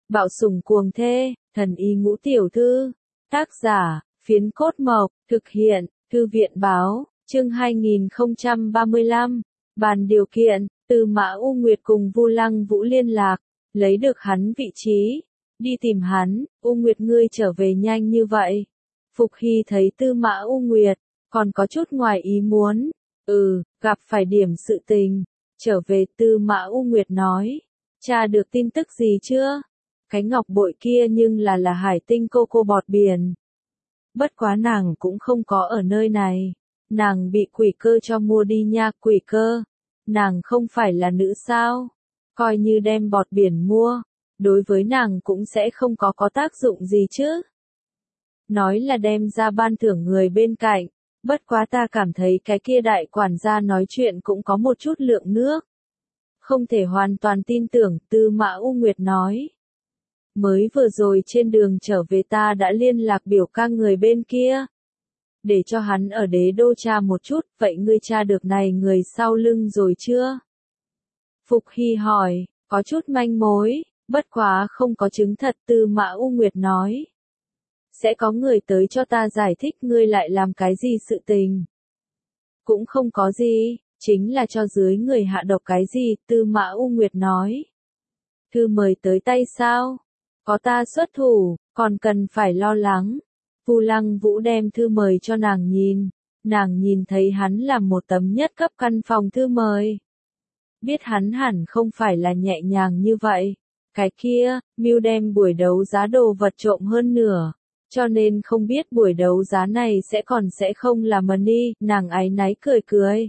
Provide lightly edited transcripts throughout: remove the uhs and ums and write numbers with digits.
Bạo sủng cuồng thê, thần y ngũ tiểu thư. Tác giả, Phiến Cốt Mộc, thực hiện, Thư viện báo, chương 2035. Bàn điều kiện, Tư Mã U Nguyệt cùng Vu Lăng Vũ liên lạc, lấy được hắn vị trí, đi tìm hắn. U Nguyệt ngươi trở về nhanh như vậy. Phục Hy thấy Tư Mã U Nguyệt, còn có chút ngoài ý muốn. Gặp phải điểm sự tình. Trở về. Tư Mã U Nguyệt nói. Tra được tin tức gì chưa? Cái ngọc bội kia nhưng là hải tinh cô bọt biển. Bất quá nàng cũng không có ở nơi này. Nàng bị quỷ cơ cho mua đi nha. Quỷ cơ? Nàng không phải là nữ sao? Coi như đem bọt biển mua, đối với nàng cũng sẽ không có tác dụng gì chứ. Nói là đem ra ban thưởng người bên cạnh. Bất quá ta cảm thấy cái kia đại quản gia nói chuyện cũng có một chút lượng nước. Không thể hoàn toàn tin tưởng. Tư Mã U Nguyệt nói. Mới vừa rồi trên đường trở về ta đã liên lạc biểu ca người bên kia. Để cho hắn ở đế đô tra một chút. Vậy ngươi tra được này người sau lưng rồi chưa? Phục Hy hỏi. Có chút manh mối, bất quá không có chứng thật. Tư Mã U Nguyệt nói. Sẽ có người tới cho ta giải thích ngươi lại làm cái gì sự tình. Cũng không có gì, chính là cho dưới người hạ độc cái gì. Tư Mã U Nguyệt nói. Thư mời tới tay sao? Có ta xuất thủ, còn cần phải lo lắng. Vu Lăng Vũ đem thư mời cho nàng nhìn. Nàng nhìn thấy hắn làm một tấm nhất cấp căn phòng thư mời. Biết hắn hẳn không phải là nhẹ nhàng như vậy. Cái kia, mưu đem buổi đấu giá đồ vật trộm hơn nửa. Cho nên không biết buổi đấu giá này sẽ không là money. Nàng áy náy cười.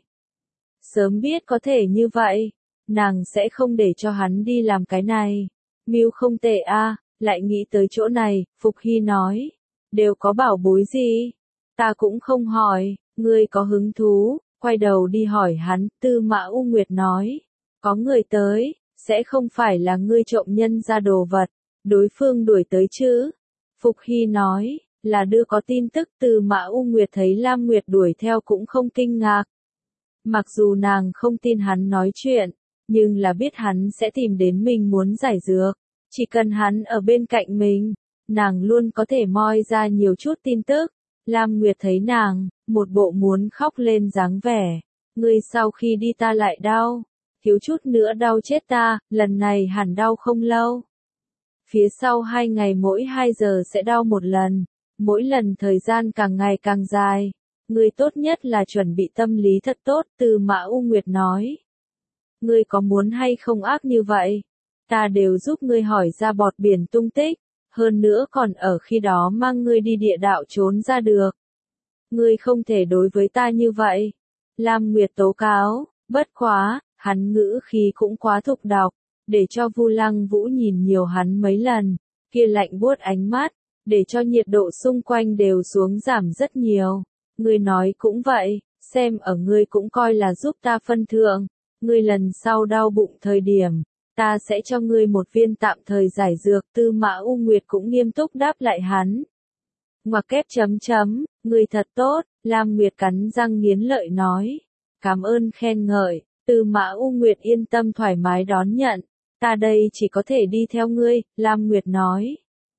Sớm biết có thể như vậy, nàng sẽ không để cho hắn đi làm cái này. Mưu không tệ a. Lại nghĩ tới chỗ này. Phục Hy nói. Đều có bảo bối gì? Ta cũng không hỏi. Ngươi có hứng thú? Quay đầu đi hỏi hắn. Tư Mã U Nguyệt nói. Có người tới, sẽ không phải là ngươi trộm nhân ra đồ vật. Đối phương đuổi tới chứ? Phục Hy nói. Là đưa có tin tức. Tư Mã U Nguyệt thấy Lam Nguyệt đuổi theo cũng không kinh ngạc. Mặc dù nàng không tin hắn nói chuyện, nhưng là biết hắn sẽ tìm đến mình muốn giải dược. Chỉ cần hắn ở bên cạnh mình, nàng luôn có thể moi ra nhiều chút tin tức. Lam Nguyệt thấy nàng, một bộ muốn khóc lên dáng vẻ. Ngươi sau khi đi ta lại đau. Thiếu chút nữa đau chết ta, lần này hẳn đau không lâu. Phía sau 2 ngày mỗi 2 giờ sẽ đau một lần. Mỗi lần thời gian càng ngày càng dài. Ngươi tốt nhất là chuẩn bị tâm lý thật tốt. Tư Mã U Nguyệt nói. Ngươi có muốn hay không ác như vậy? Ta đều giúp ngươi hỏi ra bọt biển tung tích. Hơn nữa còn ở khi đó mang ngươi đi địa đạo trốn ra được. Ngươi không thể đối với ta như vậy. Lam Nguyệt tố cáo. Bất quá, hắn ngữ khí cũng quá thục độc. Để cho Vu Lăng Vũ nhìn nhiều hắn mấy lần. Kia lạnh buốt ánh mắt. Để cho nhiệt độ xung quanh đều xuống giảm rất nhiều. Ngươi nói cũng vậy. Xem ở ngươi cũng coi là giúp ta phân thượng. Ngươi lần sau đau bụng thời điểm. Ta sẽ cho ngươi một viên tạm thời giải dược. Tư Mã U Nguyệt cũng nghiêm túc đáp lại hắn. Ngoặc kép chấm. Ngươi thật tốt. Lam Nguyệt cắn răng nghiến lợi nói. Cảm ơn khen ngợi. Tư Mã U Nguyệt yên tâm thoải mái đón nhận. Ta đây chỉ có thể đi theo ngươi. Lam Nguyệt nói.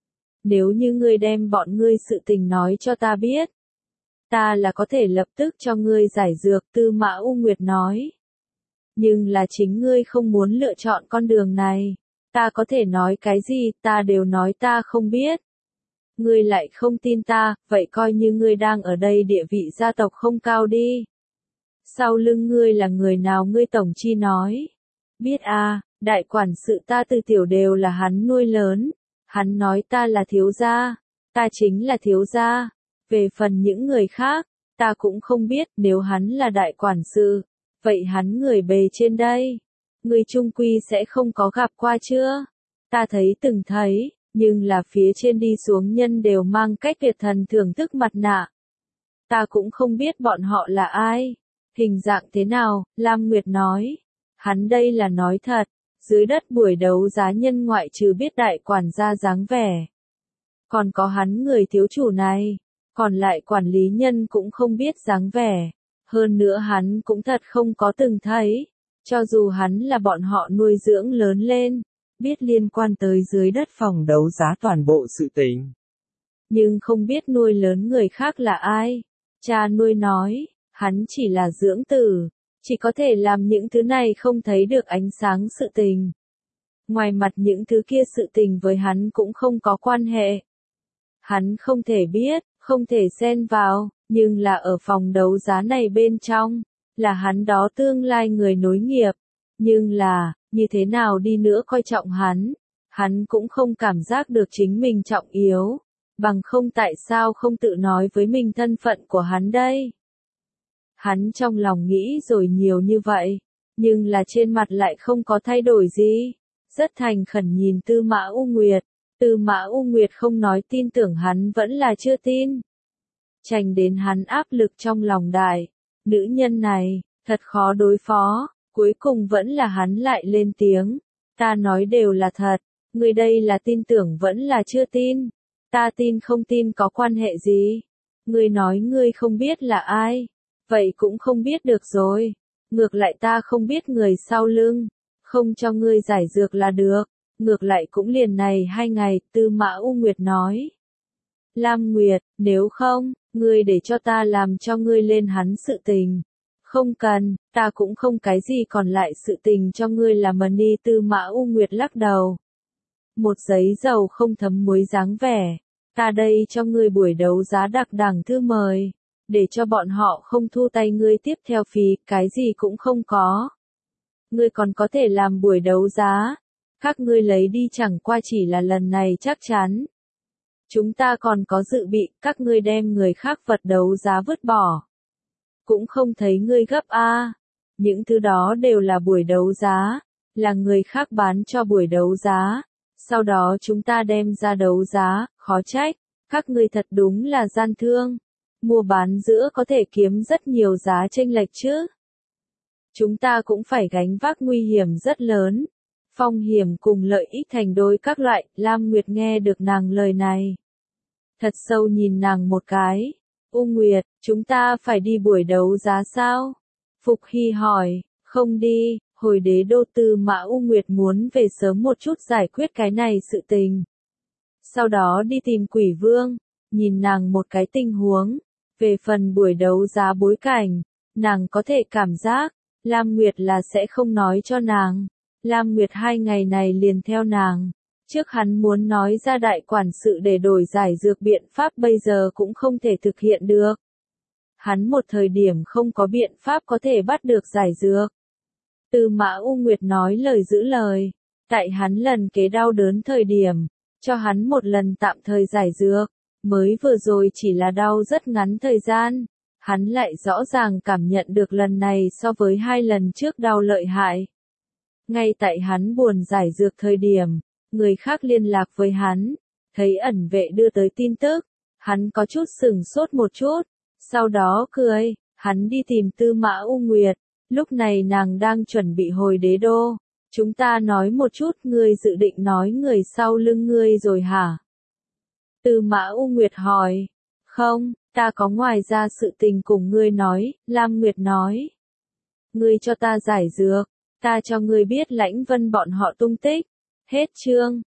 Nếu như ngươi đem bọn ngươi sự tình nói cho ta biết, ta là có thể lập tức cho ngươi giải dược. Tư Mã U Nguyệt nói. Nhưng là chính ngươi không muốn lựa chọn con đường này. Ta có thể nói cái gì, ta đều nói ta không biết. Ngươi lại không tin ta, vậy coi như ngươi đang ở đây địa vị gia tộc không cao đi. Sau lưng ngươi là người nào? Ngươi tổng chi nói. Biết à, đại quản sự ta từ tiểu đều là hắn nuôi lớn. Hắn nói ta là thiếu gia. Ta chính là thiếu gia. Về phần những người khác, ta cũng không biết. Nếu hắn là đại quản sự, vậy hắn người bề trên đây. Người trung quy sẽ không có gặp qua chưa? Ta từng thấy, nhưng là phía trên đi xuống nhân đều mang cách biệt thần thưởng thức mặt nạ. Ta cũng không biết bọn họ là ai. Hình dạng thế nào? Lam Nguyệt nói. Hắn đây là nói thật. Dưới đất buổi đấu giá nhân ngoại trừ biết đại quản gia dáng vẻ. Còn có hắn người thiếu chủ này. Còn lại quản lý nhân cũng không biết dáng vẻ. Hơn nữa hắn cũng thật không có từng thấy. Cho dù hắn là bọn họ nuôi dưỡng lớn lên. biết liên quan tới dưới đất phòng đấu giá toàn bộ sự tình. Nhưng không biết nuôi lớn người khác là ai. Cha nuôi nói, hắn chỉ là dưỡng tử, chỉ có thể làm những thứ này không thấy được ánh sáng sự tình. Ngoài mặt những thứ kia sự tình với hắn cũng không có quan hệ. Hắn không thể biết, không thể xen vào, nhưng là ở phòng đấu giá này bên trong, là hắn đó tương lai người nối nghiệp. Nhưng là, như thế nào đi nữa coi trọng hắn cũng không cảm giác được chính mình trọng yếu. Bằng không tại sao không tự nói với mình thân phận của hắn đây? Hắn trong lòng nghĩ rồi nhiều như vậy, nhưng là trên mặt lại không có thay đổi gì. Rất thành khẩn nhìn Tư Mã U Nguyệt. Tư Mã U Nguyệt không nói tin tưởng hắn vẫn là chưa tin. Chành đến hắn áp lực trong lòng đại. Nữ nhân này, thật khó đối phó. Cuối cùng vẫn là hắn lại lên tiếng. Ta nói đều là thật. Người đây là tin tưởng vẫn là chưa tin. Ta tin không tin có quan hệ gì. Ngươi nói ngươi không biết là ai. Vậy cũng không biết được rồi. Ngược lại ta không biết người sau lưng. Không cho ngươi giải dược là được. Ngược lại cũng liền này 2 ngày, Tư Mã U Nguyệt nói. Lam Nguyệt, nếu không, ngươi để cho ta làm cho ngươi lên hắn sự tình. Không cần, ta cũng không cái gì còn lại sự tình cho ngươi làm mà đi. Tư Mã U Nguyệt lắc đầu. Một giấy dầu không thấm muối dáng vẻ. Ta đây cho ngươi buổi đấu giá đặc đẳng thư mời. Để cho bọn họ không thu tay ngươi tiếp theo phí, cái gì cũng không có. Ngươi còn có thể làm buổi đấu giá. Các ngươi lấy đi chẳng qua chỉ là lần này chắc chắn. Chúng ta còn có dự bị, các ngươi đem người khác vật đấu giá vứt bỏ. Cũng không thấy ngươi gấp a. Những thứ đó đều là buổi đấu giá, là người khác bán cho buổi đấu giá. Sau đó chúng ta đem ra đấu giá, khó trách. Các ngươi thật đúng là gian thương. Mua bán giữa có thể kiếm rất nhiều giá chênh lệch chứ. Chúng ta cũng phải gánh vác nguy hiểm rất lớn. Phong hiểm cùng lợi ích thành đôi các loại. Lam Nguyệt nghe được nàng lời này. Thật sâu nhìn nàng một cái. U Nguyệt, chúng ta phải đi buổi đấu giá sao? Phục Hy hỏi, không đi, hồi đế đô. Tư Mã U Nguyệt muốn về sớm một chút giải quyết cái này sự tình. Sau đó đi tìm Quỷ Vương, nhìn nàng một cái tình huống. Về phần buổi đấu giá bối cảnh, nàng có thể cảm giác, Lam Nguyệt là sẽ không nói cho nàng. Lam Nguyệt 2 ngày này liền theo nàng. Trước hắn muốn nói ra đại quản sự để đổi giải dược biện pháp bây giờ cũng không thể thực hiện được. Hắn một thời điểm không có biện pháp có thể bắt được giải dược. Tư Mã U Nguyệt nói lời giữ lời. Tại hắn lần kế đau đớn thời điểm, cho hắn một lần tạm thời giải dược. Mới vừa rồi chỉ là đau rất ngắn thời gian. Hắn lại rõ ràng cảm nhận được lần này so với 2 lần trước đau lợi hại. Ngay tại hắn buồn giải dược thời điểm, người khác liên lạc với hắn, thấy ẩn vệ đưa tới tin tức, hắn có chút sửng sốt một chút, sau đó cười, hắn đi tìm Tư Mã U Nguyệt, lúc này nàng đang chuẩn bị hồi đế đô, chúng ta nói một chút, ngươi dự định nói người sau lưng ngươi rồi hả? Tư Mã U Nguyệt hỏi, không, ta có ngoài ra sự tình cùng ngươi nói. Lam Nguyệt nói, ngươi cho ta giải dược, ta cho ngươi biết Lãnh Vân bọn họ tung tích. Hết chương.